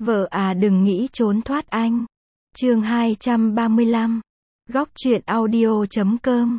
Vợ à đừng nghĩ trốn thoát anh. Chương 235. Góc truyện audio.com.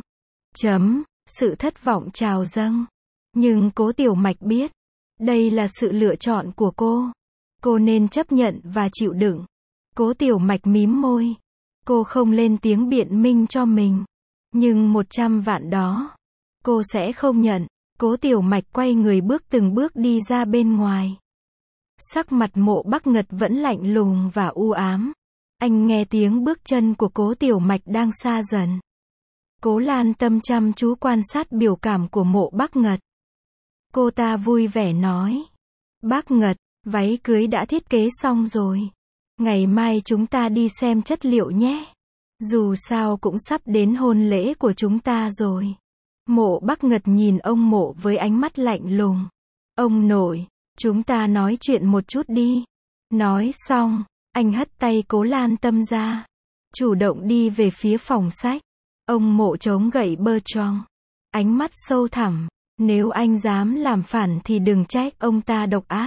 Sự thất vọng trào dâng. Nhưng Cố Tiểu Mạch biết, đây là sự lựa chọn của cô. Cô nên chấp nhận và chịu đựng. Cố Tiểu Mạch mím môi. Cô không lên tiếng biện minh cho mình. Nhưng 100 vạn đó, cô sẽ không nhận. Cố Tiểu Mạch quay người từng bước đi ra bên ngoài. Sắc mặt Mộ Bắc Ngật vẫn lạnh lùng và u ám. Anh nghe tiếng bước chân của Cố Tiểu Mạch đang xa dần. Cố Lan Tâm chăm chú quan sát biểu cảm của Mộ Bắc Ngật. Cô ta vui vẻ nói. Bác Ngật, váy cưới đã thiết kế xong rồi. Ngày mai chúng ta đi xem chất liệu nhé. Dù sao cũng sắp đến hôn lễ của chúng ta rồi. Mộ Bắc Ngật nhìn ông Mộ với ánh mắt lạnh lùng. Ông nội, chúng ta nói chuyện một chút đi. Nói xong, anh hất tay Cố Lan Tâm ra. Chủ động đi về phía phòng sách. Ông Mộ chống gậy Bertrand. Ánh mắt sâu thẳm. Nếu anh dám làm phản thì đừng trách ông ta độc ác.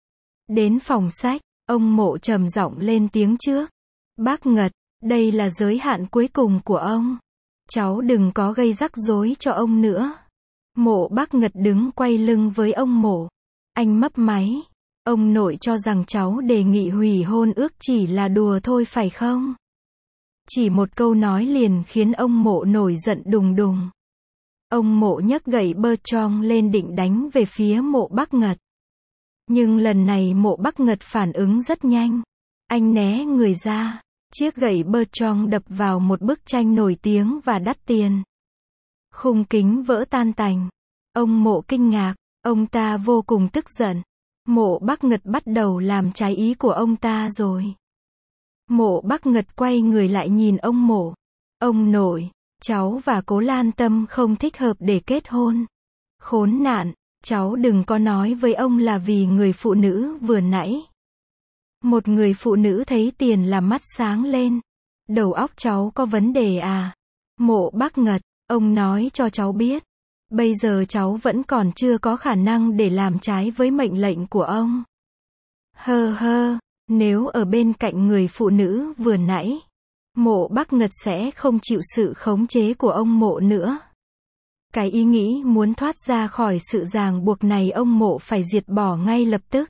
Đến phòng sách, ông Mộ trầm giọng lên tiếng trước. Bác Ngật, đây là giới hạn cuối cùng của ông. Cháu đừng có gây rắc rối cho ông nữa. Mộ Bắc Ngật đứng quay lưng với ông Mộ. Anh mấp máy. Ông nội cho rằng cháu đề nghị hủy hôn ước chỉ là đùa thôi phải không? Chỉ một câu nói liền khiến ông Mộ nổi giận đùng đùng. Ông Mộ nhấc gậy Bertrand lên định đánh về phía Mộ Bắc Ngật. Nhưng lần này Mộ Bắc Ngật phản ứng rất nhanh. Anh né người ra. Chiếc gậy Bertrand đập vào một bức tranh nổi tiếng và đắt tiền. Khung kính vỡ tan tành. Ông Mộ kinh ngạc. Ông ta vô cùng tức giận. Mộ Bắc Ngật bắt đầu làm trái ý của ông ta rồi. Mộ Bắc Ngật quay người lại nhìn ông Mộ. Ông nội, cháu và Cố Lan Tâm không thích hợp để kết hôn. Khốn nạn, cháu đừng có nói với ông là vì người phụ nữ vừa nãy. Một người phụ nữ thấy tiền là mắt sáng lên. Đầu óc cháu có vấn đề à? Mộ Bắc Ngật, ông nói cho cháu biết. Bây giờ cháu vẫn còn chưa có khả năng để làm trái với mệnh lệnh của ông. Nếu ở bên cạnh người phụ nữ vừa nãy, Mộ Bắc Ngật sẽ không chịu sự khống chế của ông Mộ nữa. Cái ý nghĩ muốn thoát ra khỏi sự ràng buộc này ông Mộ phải diệt bỏ ngay lập tức.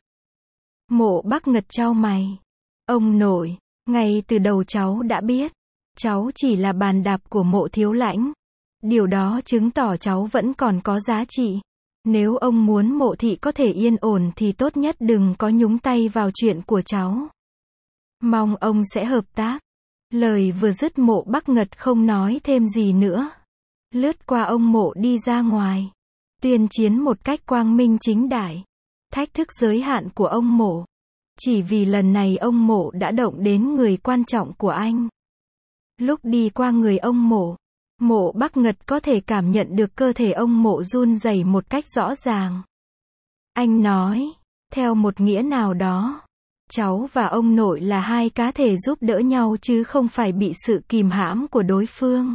Mộ Bắc Ngật chau mày. Ông nội, ngay từ đầu cháu đã biết, cháu chỉ là bàn đạp của Mộ thiếu lãnh. Điều đó chứng tỏ cháu vẫn còn có giá trị. Nếu ông muốn Mộ thị có thể yên ổn thì tốt nhất đừng có nhúng tay vào chuyện của cháu. Mong ông sẽ hợp tác. Lời vừa dứt Mộ Bắc Ngật không nói thêm gì nữa. Lướt qua ông Mộ đi ra ngoài. Tuyên chiến một cách quang minh chính đại. Thách thức giới hạn của ông Mộ. Chỉ vì lần này ông Mộ đã động đến người quan trọng của anh. Lúc đi qua người ông Mộ, Mộ Bắc Ngật có thể cảm nhận được cơ thể ông Mộ run rẩy một cách rõ ràng. Anh nói, theo một nghĩa nào đó, cháu và ông nội là hai cá thể giúp đỡ nhau chứ không phải bị sự kìm hãm của đối phương.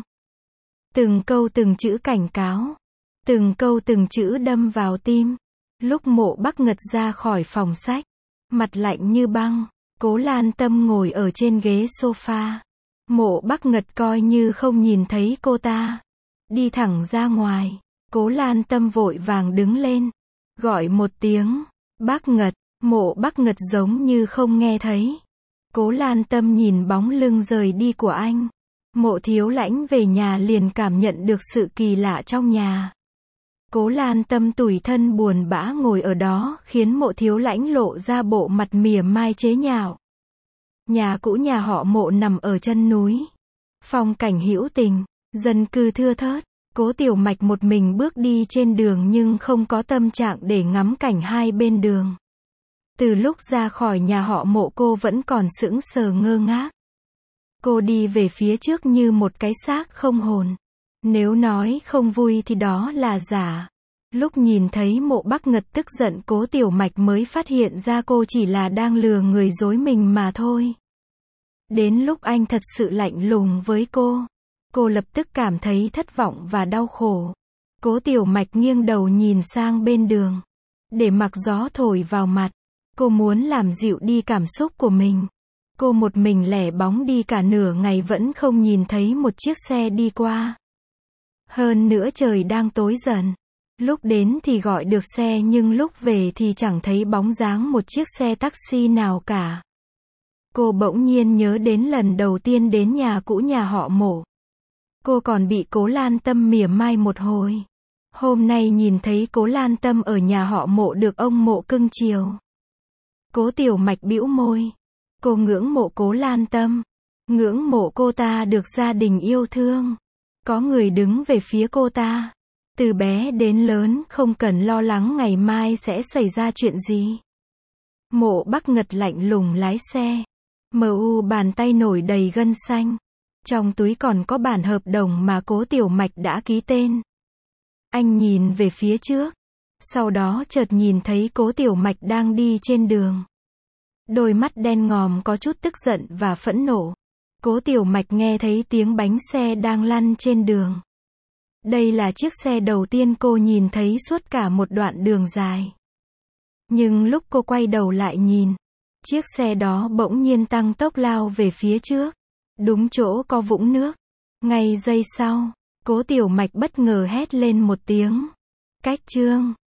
Từng câu từng chữ cảnh cáo. Từng câu từng chữ đâm vào tim. Lúc Mộ Bắc Ngật ra khỏi phòng sách, mặt lạnh như băng, Cố Lan Tâm ngồi ở trên ghế sofa. Mộ Bắc Ngật coi như không nhìn thấy cô ta. Đi thẳng ra ngoài. Cố Lan Tâm vội vàng đứng lên. Gọi một tiếng. Bác Ngật. Mộ Bắc Ngật giống như không nghe thấy. Cố Lan Tâm nhìn bóng lưng rời đi của anh. Mộ thiếu lãnh về nhà liền cảm nhận được sự kỳ lạ trong nhà. Cố Lan Tâm tủi thân buồn bã ngồi ở đó khiến Mộ thiếu lãnh lộ ra bộ mặt mỉa mai chế nhạo. Nhà cũ nhà họ Mộ nằm ở chân núi. Phong cảnh hữu tình, dân cư thưa thớt. Cố Tiểu Mạch một mình bước đi trên đường nhưng không có tâm trạng để ngắm cảnh hai bên đường. Từ lúc ra khỏi nhà họ Mộ cô vẫn còn sững sờ ngơ ngác. Cô đi về phía trước như một cái xác không hồn. Nếu nói không vui thì đó là giả. Lúc nhìn thấy Mộ Bắc Ngật tức giận Cố Tiểu Mạch mới phát hiện ra cô chỉ là đang lừa người dối mình mà thôi. Đến lúc anh thật sự lạnh lùng với cô lập tức cảm thấy thất vọng và đau khổ. Cố Tiểu Mạch nghiêng đầu nhìn sang bên đường. Để mặc gió thổi vào mặt. Cô muốn làm dịu đi cảm xúc của mình. Cô một mình lẻ bóng đi cả nửa ngày vẫn không nhìn thấy một chiếc xe đi qua. Hơn nữa trời đang tối dần. Lúc đến thì gọi được xe nhưng lúc về thì chẳng thấy bóng dáng một chiếc xe taxi nào cả. Cô bỗng nhiên nhớ đến lần đầu tiên đến nhà cũ nhà họ Mộ. Cô còn bị Cố Lan Tâm mỉa mai một hồi. Hôm nay nhìn thấy Cố Lan Tâm ở nhà họ Mộ được ông Mộ cưng chiều. Cố Tiểu Mạch bĩu môi. Cô ngưỡng mộ Cố Lan Tâm. Ngưỡng mộ cô ta được gia đình yêu thương. Có người đứng về phía cô ta. Từ bé đến lớn không cần lo lắng ngày mai sẽ xảy ra chuyện gì. Mộ Bắc Ngật lạnh lùng lái xe. Bàn tay nổi đầy gân xanh. Trong túi còn có bản hợp đồng mà Cố Tiểu Mạch đã ký tên. Anh nhìn về phía trước. Sau đó chợt nhìn thấy Cố Tiểu Mạch đang đi trên đường. Đôi mắt đen ngòm có chút tức giận và phẫn nộ. Cố Tiểu Mạch nghe thấy tiếng bánh xe đang lăn trên đường. Đây là chiếc xe đầu tiên cô nhìn thấy suốt cả một đoạn đường dài. Nhưng lúc cô quay đầu lại nhìn, chiếc xe đó bỗng nhiên tăng tốc lao về phía trước. Đúng chỗ có vũng nước. Ngay giây sau, Cố Tiểu Mạch bất ngờ hét lên một tiếng. Cách chương